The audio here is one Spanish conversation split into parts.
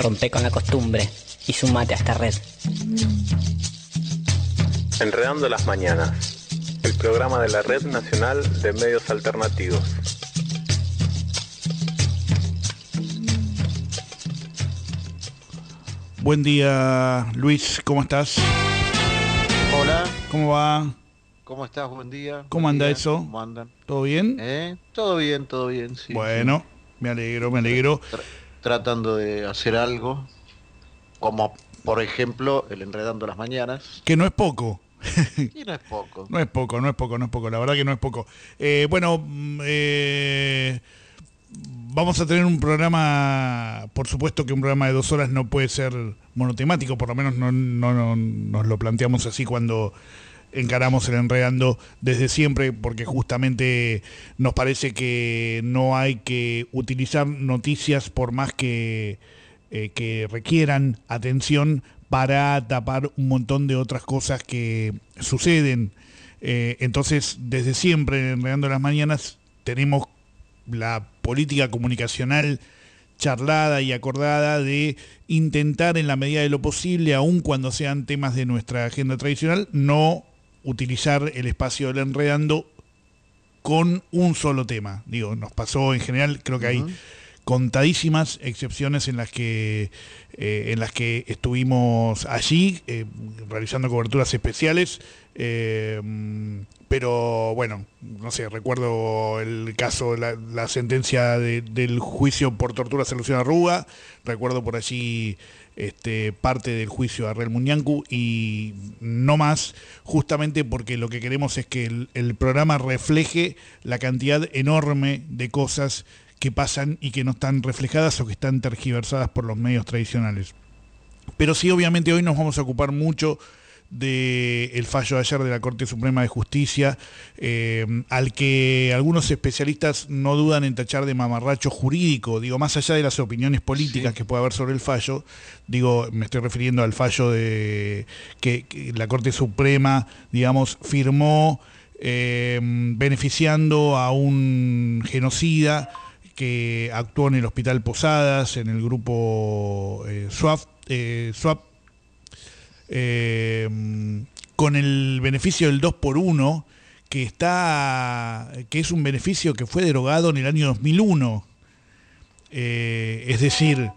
Rompe con la costumbre y sumate a esta red. Enredando las mañanas, el programa de la Red Nacional de Medios Alternativos. Buen día, Luis, ¿cómo estás? Hola. ¿Cómo va? ¿Cómo estás? Buen día. ¿Cómo anda eso? ¿Cómo andan? ¿Todo bien? Todo bien, sí. Bueno, sí. me alegro. Tratando de hacer algo, como por ejemplo el Enredando las Mañanas. Que no es poco. Y no es poco. No es poco, la verdad que no es poco. Vamos a tener un programa, por supuesto que un programa de 2 horas no puede ser monotemático, por lo menos no nos lo planteamos así cuando encaramos el Enredando desde siempre, porque justamente nos parece que no hay que utilizar noticias por más que requieran atención para tapar un montón de otras cosas que suceden. Entonces, desde siempre en Enredando las Mañanas tenemos la política comunicacional charlada y acordada de intentar en la medida de lo posible, aun cuando sean temas de nuestra agenda tradicional, no utilizar el espacio del Enredando con un solo tema. Digo, nos pasó en general, creo que hay contadísimas excepciones en las que estuvimos allí realizando coberturas especiales, pero bueno, no sé, recuerdo el caso, la sentencia del juicio por tortura a Luciano Arruga, recuerdo por allí parte del juicio a Arrel Muñancu y no más, justamente porque lo que queremos es que el programa refleje la cantidad enorme de cosas que pasan y que no están reflejadas o que están tergiversadas por los medios tradicionales. Pero sí, obviamente hoy nos vamos a ocupar mucho del fallo de ayer de la Corte Suprema de Justicia, al que algunos especialistas no dudan en tachar de mamarracho jurídico, digo, más allá de las opiniones políticas que puede haber sobre el fallo, digo, me estoy refiriendo al fallo de que la Corte Suprema, digamos, firmó beneficiando a un genocida que actuó en el Hospital Posadas, en el grupo SWAP, con el beneficio del 2x1, que es un beneficio que fue derogado en el año 2001. Es decir,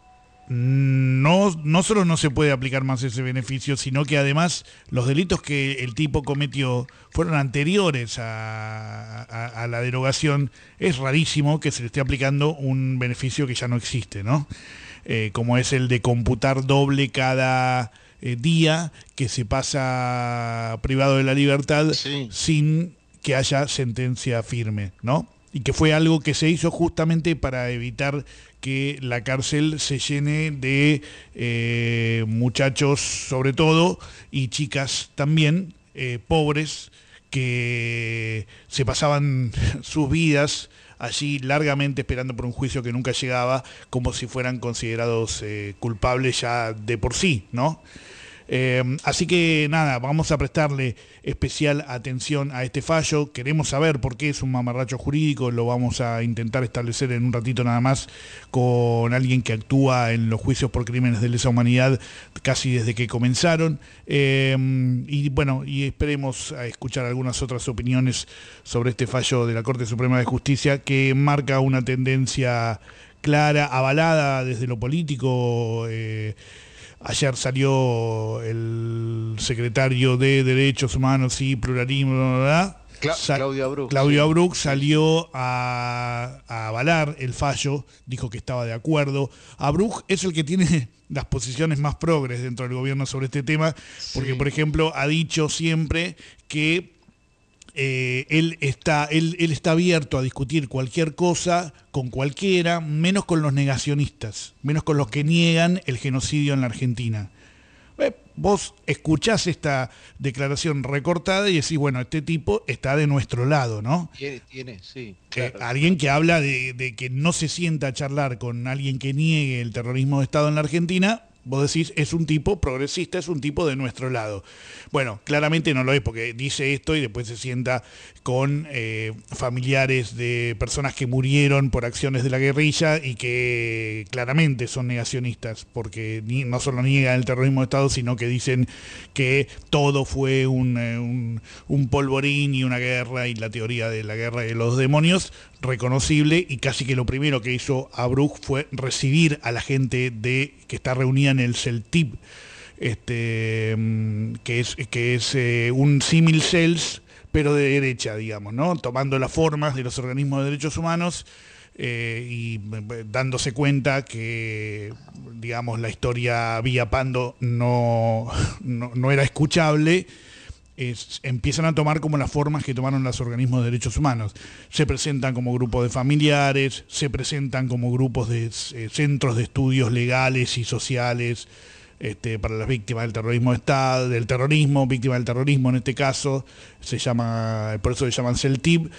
no solo no se puede aplicar más ese beneficio, sino que además los delitos que el tipo cometió fueron anteriores a la derogación. Es rarísimo que se le esté aplicando un beneficio que ya no existe, ¿no? Como es el de computar doble cada día que se pasa privado de la libertad sin que haya sentencia firme, ¿no? Y que fue algo que se hizo justamente para evitar que la cárcel se llene de muchachos sobre todo y chicas también, pobres, que se pasaban sus vidas allí largamente esperando por un juicio que nunca llegaba, como si fueran considerados culpables ya de por sí, ¿no? Así que nada, vamos a prestarle especial atención a este fallo. Queremos saber por qué es un mamarracho jurídico, lo vamos a intentar establecer en un ratito nada más con alguien que actúa en los juicios por crímenes de lesa humanidad casi desde que comenzaron. Y bueno, y esperemos a escuchar algunas otras opiniones sobre este fallo de la Corte Suprema de Justicia que marca una tendencia clara, avalada desde lo político. Ayer salió el secretario de Derechos Humanos y Pluralismo, Claudio Abruk salió a avalar el fallo, dijo que estaba de acuerdo. Abruk es el que tiene las posiciones más progres dentro del gobierno sobre este tema, porque por ejemplo ha dicho siempre que él está abierto a discutir cualquier cosa con cualquiera, menos con los negacionistas, menos con los que niegan el genocidio en la Argentina. Vos escuchás esta declaración recortada y decís, bueno, este tipo está de nuestro lado, ¿no? Sí. Claro. Alguien que habla de que no se sienta a charlar con alguien que niegue el terrorismo de Estado en la Argentina, vos decís, es un tipo progresista, es un tipo de nuestro lado. Bueno, claramente no lo es, porque dice esto y después se sienta con familiares de personas que murieron por acciones de la guerrilla y que claramente son negacionistas, porque no solo niegan el terrorismo de Estado, sino que dicen que todo fue un polvorín y una guerra, y la teoría de la guerra de los demonios, reconocible, y casi que lo primero que hizo Abrug fue recibir a la gente que está reunida en el CELTIP, que es un símil CELS, pero de derecha, digamos, ¿no? Tomando las formas de los organismos de derechos humanos y dándose cuenta que, digamos, la historia vía Pando no era escuchable. Empiezan a tomar como las formas que tomaron los organismos de derechos humanos. Se presentan como grupos de familiares, se presentan como grupos de centros de estudios legales y sociales para las víctimas del terrorismo de Estado, del terrorismo, víctimas del terrorismo en este caso, por eso se llaman CELTIP,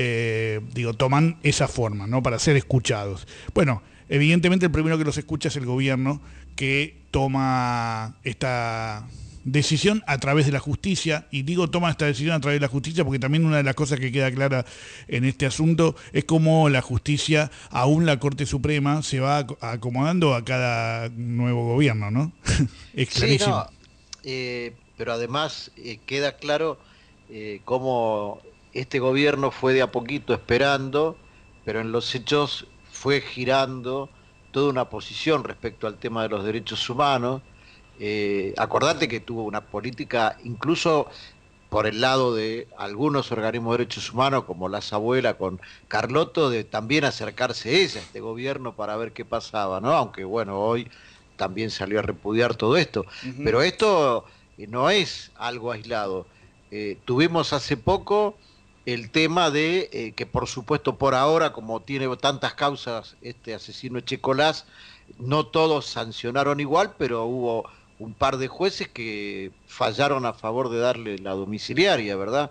toman esa forma, ¿no? Para ser escuchados. Bueno, evidentemente el primero que los escucha es el gobierno, que toma esta decisión a través de la justicia, y digo toma esta decisión a través de la justicia porque también una de las cosas que queda clara en este asunto es cómo la justicia, aún la Corte Suprema, se va acomodando a cada nuevo gobierno, ¿no? Es clarísimo. Sí, no, pero además queda claro cómo este gobierno fue de a poquito esperando, pero en los hechos fue girando toda una posición respecto al tema de los derechos humanos. Acordate que tuvo una política, incluso por el lado de algunos organismos de derechos humanos, como las abuelas con Carlotto, de también acercarse ella a este gobierno para ver qué pasaba, ¿no? Aunque bueno, hoy también salió a repudiar todo esto. Pero esto no es algo aislado. Tuvimos hace poco el tema de que, por supuesto, por ahora, como tiene tantas causas este asesino Echecolás, no todos sancionaron igual, pero hubo un par de jueces que fallaron a favor de darle la domiciliaria, ¿verdad?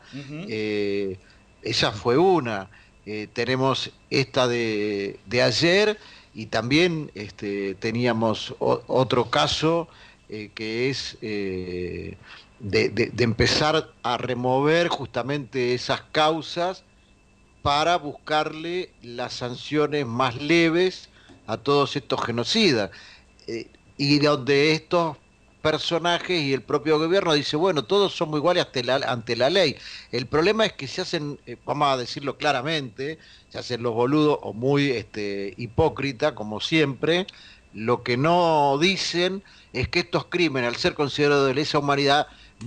Esa fue una. Tenemos esta de ayer, y también teníamos otro caso que es de empezar a remover justamente esas causas para buscarle las sanciones más leves a todos estos genocidas, y donde estos personajes y el propio gobierno dice, bueno, todos somos iguales ante la ley. El problema es que se hacen, vamos a decirlo claramente, se hacen los boludos o muy hipócritas, como siempre. Lo que no dicen es que estos crímenes, al ser considerados de lesa humanidad,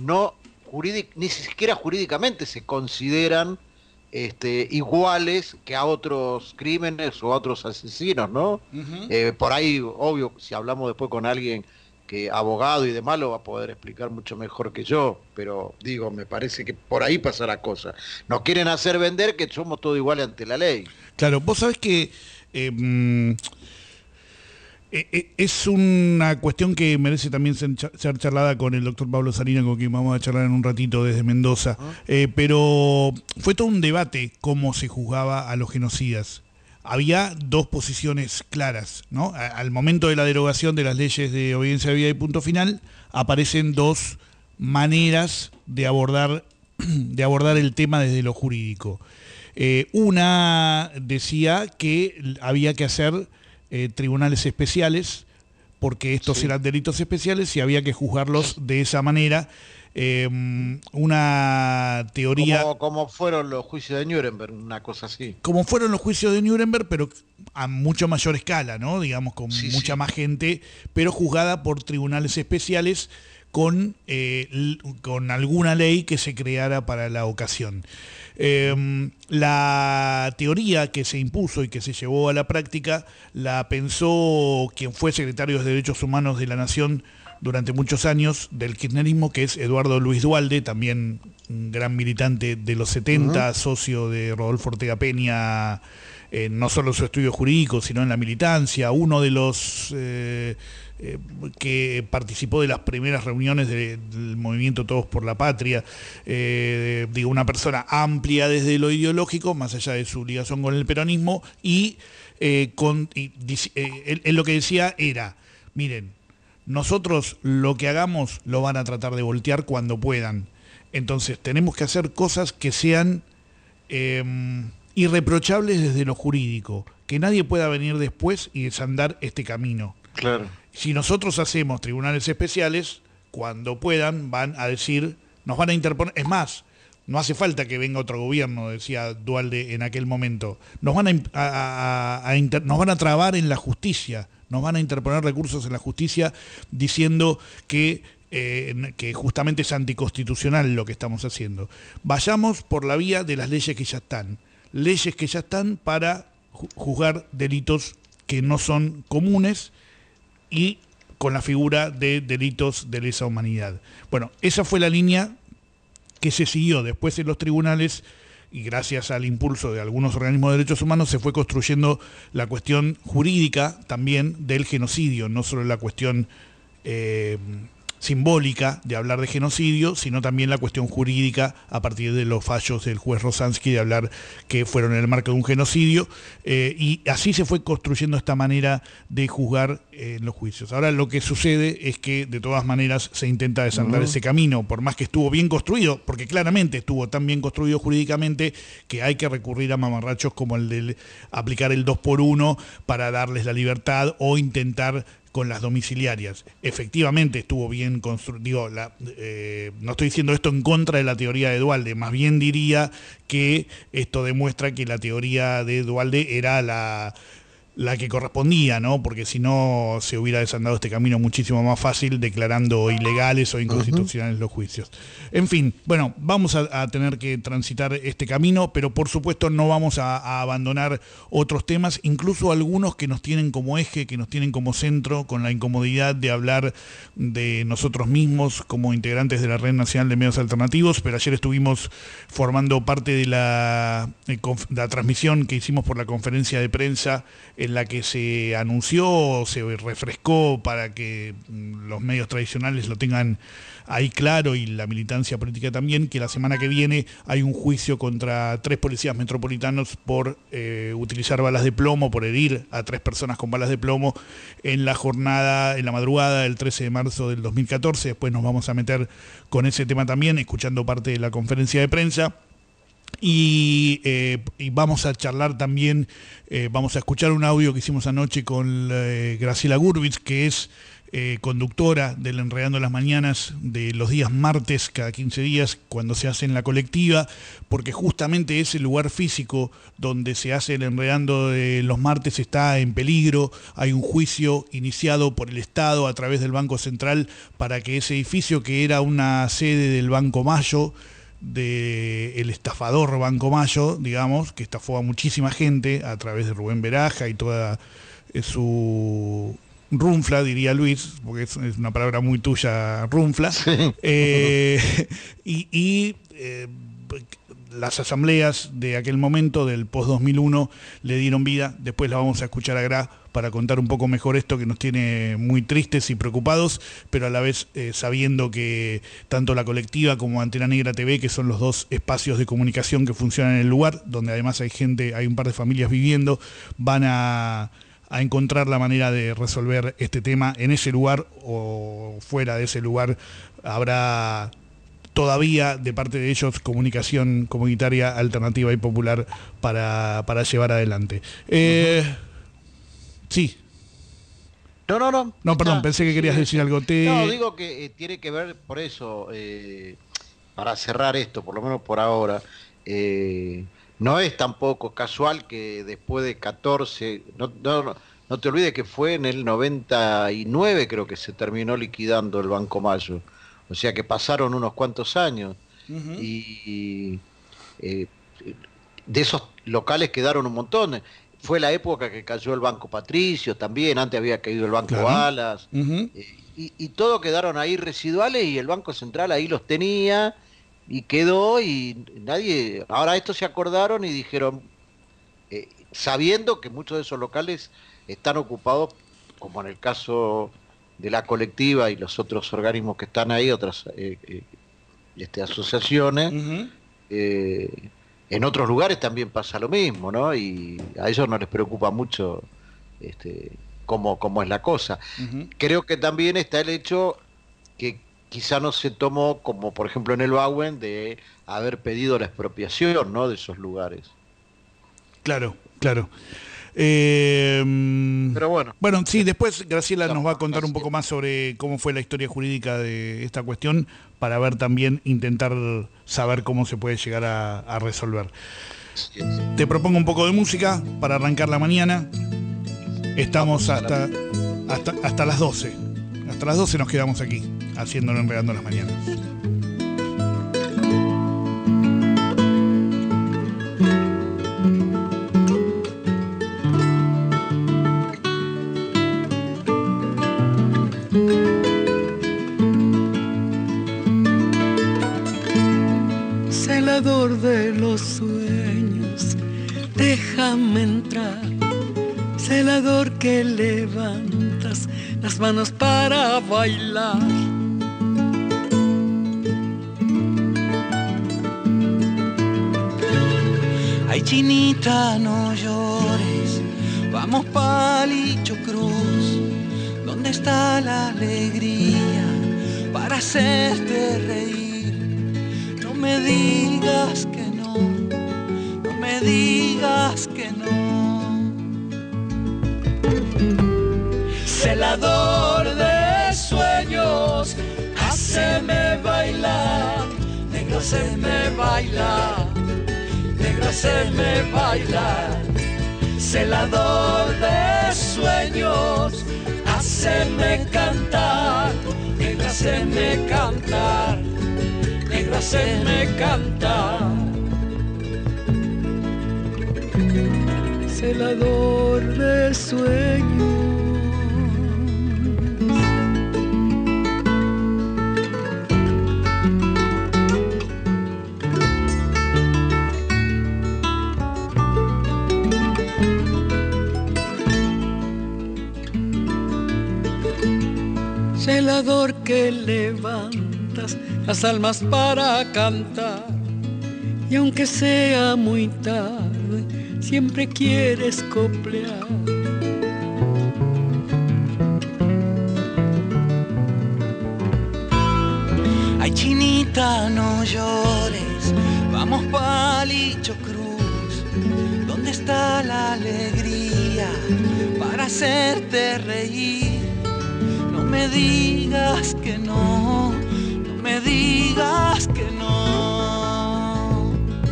ni siquiera jurídicamente se consideran iguales que a otros crímenes o a otros asesinos, ¿no? Por ahí, obvio, si hablamos después con alguien que abogado y demás, lo va a poder explicar mucho mejor que yo, pero digo, me parece que por ahí pasa la cosa. Nos quieren hacer vender que somos todos iguales ante la ley. Claro, vos sabés que es una cuestión que merece también ser charlada con el doctor Pablo Salina, con quien vamos a charlar en un ratito desde Mendoza. Pero fue todo un debate cómo se juzgaba a los genocidas. Había dos posiciones claras, ¿no? Al momento de la derogación de las leyes de obediencia de vida y punto final, aparecen dos maneras de abordar el tema desde lo jurídico. Una decía que había que hacer tribunales especiales, porque estos eran delitos especiales y había que juzgarlos de esa manera. Una teoría... Como fueron los juicios de Nuremberg, una cosa así. Como fueron los juicios de Nuremberg, pero a mucho mayor escala, ¿no? Digamos, con mucha más gente, pero juzgada por tribunales especiales con alguna ley que se creara para la ocasión. La teoría que se impuso y que se llevó a la práctica la pensó quien fue secretario de Derechos Humanos de la Nación durante muchos años del kirchnerismo, que es Eduardo Luis Duhalde, también un gran militante de los 70, socio de Rodolfo Ortega Peña, no solo en su estudio jurídico, sino en la militancia, uno de los que participó de las primeras reuniones del movimiento Todos por la Patria, una persona amplia desde lo ideológico, más allá de su ligación con el peronismo, y él lo que decía era, miren, nosotros lo que hagamos lo van a tratar de voltear cuando puedan. Entonces tenemos que hacer cosas que sean irreprochables desde lo jurídico, que nadie pueda venir después y desandar este camino. Claro. Si nosotros hacemos tribunales especiales, cuando puedan van a decir, nos van a interponer, es más, no hace falta que venga otro gobierno, decía Duhalde en aquel momento, nos van nos van a trabar en la justicia, nos van a interponer recursos en la justicia diciendo que justamente es anticonstitucional lo que estamos haciendo. Vayamos por la vía de las leyes que ya están para juzgar delitos que no son comunes y con la figura de delitos de lesa humanidad. Bueno, esa fue la línea que se siguió después en los tribunales y gracias al impulso de algunos organismos de derechos humanos se fue construyendo la cuestión jurídica también del genocidio, no solo la cuestión simbólica de hablar de genocidio, sino también la cuestión jurídica a partir de los fallos del juez Rosansky de hablar que fueron en el marco de un genocidio, y así se fue construyendo esta manera de juzgar los juicios. Ahora lo que sucede es que de todas maneras se intenta desandar ese camino, por más que estuvo bien construido, porque claramente estuvo tan bien construido jurídicamente que hay que recurrir a mamarrachos como el de aplicar el 2x1 para darles la libertad o intentar con las domiciliarias. Efectivamente estuvo bien construido, no estoy diciendo esto en contra de la teoría de Duhalde, más bien diría que esto demuestra que la teoría de Duhalde era la que correspondía, ¿no? Porque si no se hubiera desandado este camino muchísimo más fácil declarando ilegales o inconstitucionales los juicios. En fin, bueno, vamos a tener que transitar este camino, pero por supuesto no vamos a abandonar otros temas, incluso algunos que nos tienen como eje, que nos tienen como centro, con la incomodidad de hablar de nosotros mismos como integrantes de la Red Nacional de Medios Alternativos, pero ayer estuvimos formando parte de la transmisión que hicimos por la conferencia de prensa en la que se anunció, se refrescó para que los medios tradicionales lo tengan ahí claro y la militancia política también, que la semana que viene hay un juicio contra 3 policías metropolitanos por utilizar balas de plomo, por herir a 3 personas con balas de plomo en la madrugada del 13 de marzo del 2014. Después nos vamos a meter con ese tema también, escuchando parte de la conferencia de prensa. Y vamos a charlar también, vamos a escuchar un audio que hicimos anoche con Graciela Gurvitz, que es conductora del Enredando las Mañanas de los días martes, cada 15 días, cuando se hace en la colectiva, porque justamente ese lugar físico donde se hace el Enredando de los martes está en peligro. Hay un juicio iniciado por el Estado a través del Banco Central para que ese edificio, que era una sede del Banco Mayo, del estafador Banco Mayo, digamos, que estafó a muchísima gente a través de Rubén Beraja y toda su runfla, diría Luis, porque es una palabra muy tuya, runfla. Sí. Las asambleas de aquel momento, del post-2001, le dieron vida. Después la vamos a escuchar a Gra para contar un poco mejor esto que nos tiene muy tristes y preocupados, pero a la vez sabiendo que tanto la colectiva como Antena Negra TV, que son los 2 espacios de comunicación que funcionan en el lugar, donde además hay un par de familias viviendo, van a encontrar la manera de resolver este tema en ese lugar o fuera de ese lugar. Habrá todavía de parte de ellos comunicación comunitaria, alternativa y popular para llevar adelante. Sí. No, perdón, pensé que querías decir algo. No, digo que tiene que ver, por eso, para cerrar esto, por lo menos por ahora, no es tampoco casual que después de 14, no te olvides que fue en el 99, creo que se terminó liquidando el Banco Mayo. O sea que pasaron unos cuantos años y de esos locales quedaron un montón. Fue la época que cayó el Banco Patricio también, antes había caído el Banco Alas, y todo quedaron ahí residuales y el Banco Central ahí los tenía y quedó y nadie... Ahora estos se acordaron y dijeron, sabiendo que muchos de esos locales están ocupados, como en el caso de la colectiva y los otros organismos que están ahí, otras asociaciones, en otros lugares también pasa lo mismo, ¿no? Y a ellos no les preocupa mucho cómo es la cosa. Ujú. Creo que también está el hecho que quizá no se tomó, como por ejemplo en el Bauen, de haber pedido la expropiación, ¿no?, de esos lugares. Claro, claro. Pero bueno, Sí, después Graciela nos va a contar un poco más sobre cómo fue la historia jurídica de esta cuestión, para ver también, intentar saber cómo se puede llegar a resolver. sí, sí. Te propongo un poco de música para arrancar la mañana. Estamos hasta las 12. Hasta las 12 nos quedamos aquí, haciéndolo, Enredando las Mañanas. Celador de los sueños, déjame entrar. Celador que levantas las manos para bailar. Ay, chinita, no llores, vamos Palillo Cruz. ¿Dónde está la alegría para hacerte reír? No me digas que no, no me digas que no. Celador de sueños, háceme bailar, negro, háceme bailar, negro, háceme bailar. Celador de sueños, háceme cantar, negro, háceme cantar, negro, háceme cantar. Celador de sueños. Celador que levantas las almas para cantar, y aunque sea muy tarde, siempre quieres coplear. Ay, chinita, no llores, vamos Palillo Cruz. ¿Dónde está la alegría para hacerte reír? No me digas que no, no me digas que no.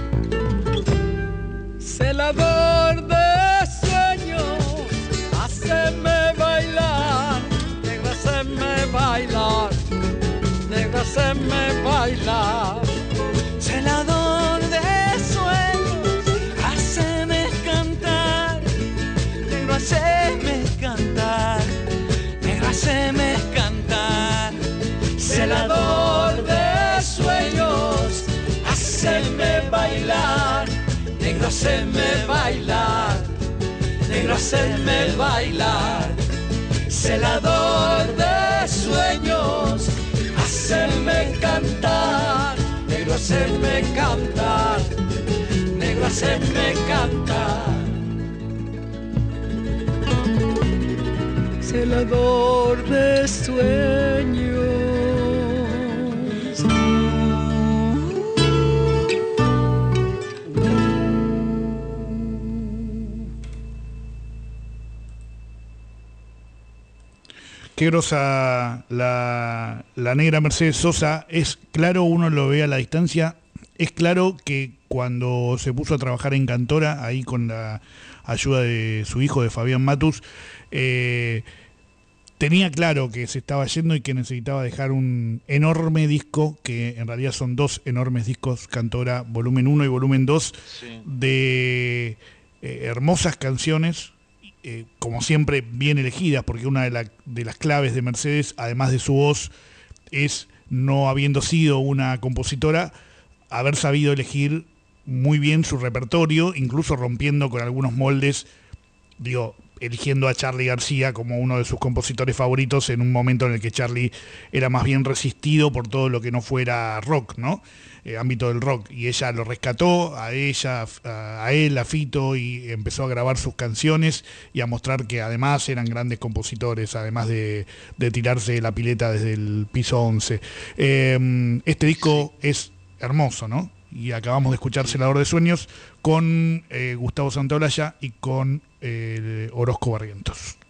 Celador de sueños, háceme bailar, negro, háceme bailar, negro, háceme bailar. Celador de sueños, háceme cantar, negro, háceme cantar, negro, háceme cantar. Celador de sueños, háceme bailar, negro, háceme bailar, negro, háceme bailar. Celador de sueños, háceme cantar, negro, háceme cantar, negro, háceme cantar. Celador de sueños. Qué grosa la negra Mercedes Sosa. Es claro, uno lo ve a la distancia, es claro que cuando se puso a trabajar en Cantora, ahí con la ayuda de su hijo, de Fabián Matus, tenía claro que se estaba yendo y que necesitaba dejar un enorme disco, que en realidad son dos enormes discos, Cantora volumen 1 y volumen 2, Sí. de hermosas canciones, como siempre bien elegidas, porque una de las claves de Mercedes, además de su voz, es, no habiendo sido una compositora, haber sabido elegir muy bien su repertorio, incluso rompiendo con algunos moldes, digo, eligiendo a Charly García como uno de sus compositores favoritos en un momento en el que Charly era más bien resistido por todo lo que no fuera rock, ¿no? Ámbito del rock, y ella lo rescató a ella, a él, a Fito, y empezó a grabar sus canciones y a mostrar que además eran grandes compositores, además de tirarse la pileta desde el piso 11. Este disco es hermoso, ¿no? Y acabamos de escuchar Celador de Sueños con Gustavo Santaolalla y con Orozco Barrientos.